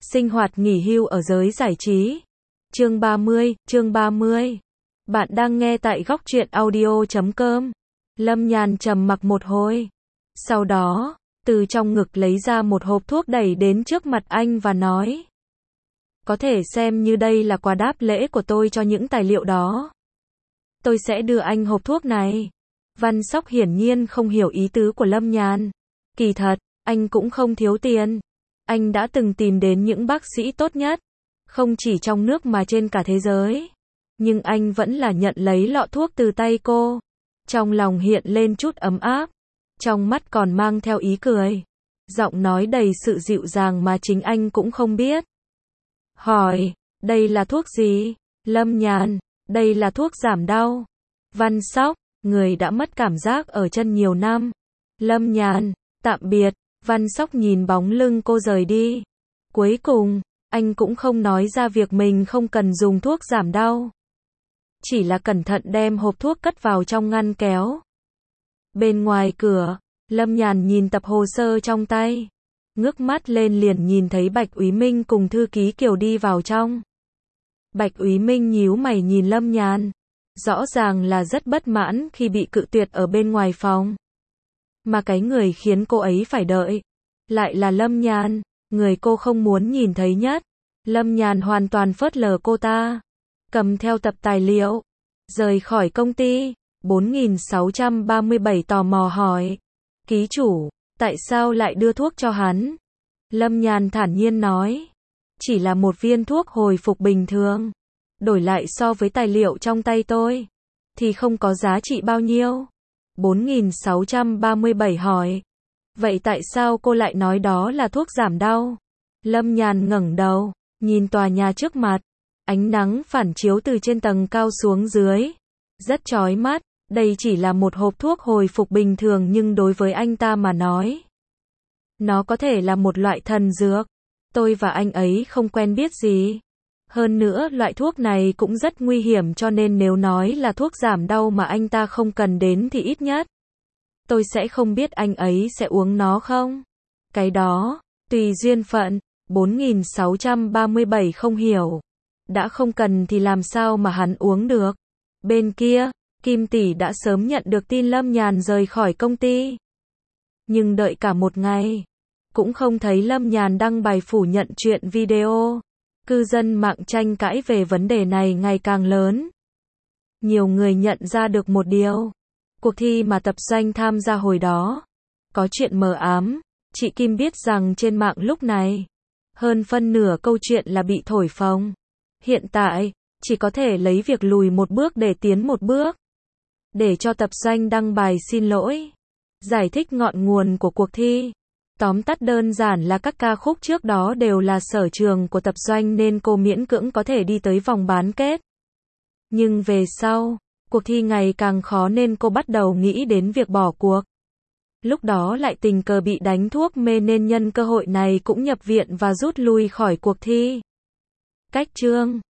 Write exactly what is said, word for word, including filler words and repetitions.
Sinh hoạt nghỉ hưu ở giới giải trí. Chương ba mươi, chương ba mươi. Bạn đang nghe tại góc truyện audio chấm com. Lâm Nhàn trầm mặc một hồi. Sau đó, từ trong ngực lấy ra một hộp thuốc đẩy đến trước mặt anh và nói. Có thể xem như đây là quà đáp lễ của tôi cho những tài liệu đó. Tôi sẽ đưa anh hộp thuốc này. Văn Sóc hiển nhiên không hiểu ý tứ của Lâm Nhàn. Kỳ thật, anh cũng không thiếu tiền. Anh đã từng tìm đến những bác sĩ tốt nhất, không chỉ trong nước mà trên cả thế giới. Nhưng anh vẫn là nhận lấy lọ thuốc từ tay cô. Trong lòng hiện lên chút ấm áp, trong mắt còn mang theo ý cười. Giọng nói đầy sự dịu dàng mà chính anh cũng không biết. Hỏi, đây là thuốc gì? Lâm Nhàn, đây là thuốc giảm đau. Văn Sóc, người đã mất cảm giác ở chân nhiều năm. Lâm Nhàn, tạm biệt. Văn Sóc nhìn bóng lưng cô rời đi. Cuối cùng, anh cũng không nói ra việc mình không cần dùng thuốc giảm đau. Chỉ là cẩn thận đem hộp thuốc cất vào trong ngăn kéo. Bên ngoài cửa, Lâm Nhàn nhìn tập hồ sơ trong tay. Ngước mắt lên liền nhìn thấy Bạch Úy Minh cùng thư ký Kiều đi vào trong. Bạch Úy Minh nhíu mày nhìn Lâm Nhàn. Rõ ràng là rất bất mãn khi bị cự tuyệt ở bên ngoài phòng. Mà cái người khiến cô ấy phải đợi lại là Lâm Nhàn, người cô không muốn nhìn thấy nhất. Lâm Nhàn hoàn toàn phớt lờ cô ta, cầm theo tập tài liệu, rời khỏi công ty. Bốn nghìn sáu trăm ba mươi bảy tò mò hỏi, ký chủ, tại sao lại đưa thuốc cho hắn? Lâm Nhàn thản nhiên nói, chỉ là một viên thuốc hồi phục bình thường, đổi lại so với tài liệu trong tay tôi, thì không có giá trị bao nhiêu. Bốn nghìn sáu trăm ba mươi bảy hỏi, vậy tại sao cô lại nói đó là thuốc giảm đau? Lâm Nhàn ngẩng đầu, nhìn tòa nhà trước mặt, ánh nắng phản chiếu từ trên tầng cao xuống dưới, rất chói mắt. Đây chỉ là một hộp thuốc hồi phục bình thường nhưng đối với anh ta mà nói, nó có thể là một loại thần dược. Tôi và anh ấy không quen biết gì. Hơn nữa loại thuốc này cũng rất nguy hiểm cho nên nếu nói là thuốc giảm đau mà anh ta không cần đến thì ít nhất tôi sẽ không biết anh ấy sẽ uống nó không. Cái đó, tùy duyên phận. Bốn nghìn sáu trăm ba mươi bảy không hiểu. Đã không cần thì làm sao mà hắn uống được. Bên kia, Kim tỷ đã sớm nhận được tin Lâm Nhàn rời khỏi công ty. Nhưng đợi cả một ngày, cũng không thấy Lâm Nhàn đăng bài phủ nhận chuyện video. Cư dân mạng tranh cãi về vấn đề này ngày càng lớn. Nhiều người nhận ra được một điều. Cuộc thi mà Tập Doanh tham gia hồi đó có chuyện mờ ám. Chị Kim biết rằng trên mạng lúc này, hơn phân nửa câu chuyện là bị thổi phồng. Hiện tại, chỉ có thể lấy việc lùi một bước để tiến một bước. Để cho Tập Doanh đăng bài xin lỗi, giải thích ngọn nguồn của cuộc thi. Tóm tắt đơn giản là các ca khúc trước đó đều là sở trường của Tập Doanh nên cô miễn cưỡng có thể đi tới vòng bán kết. Nhưng về sau, cuộc thi ngày càng khó nên cô bắt đầu nghĩ đến việc bỏ cuộc. Lúc đó lại tình cờ bị đánh thuốc mê nên nhân cơ hội này cũng nhập viện và rút lui khỏi cuộc thi. Cách chương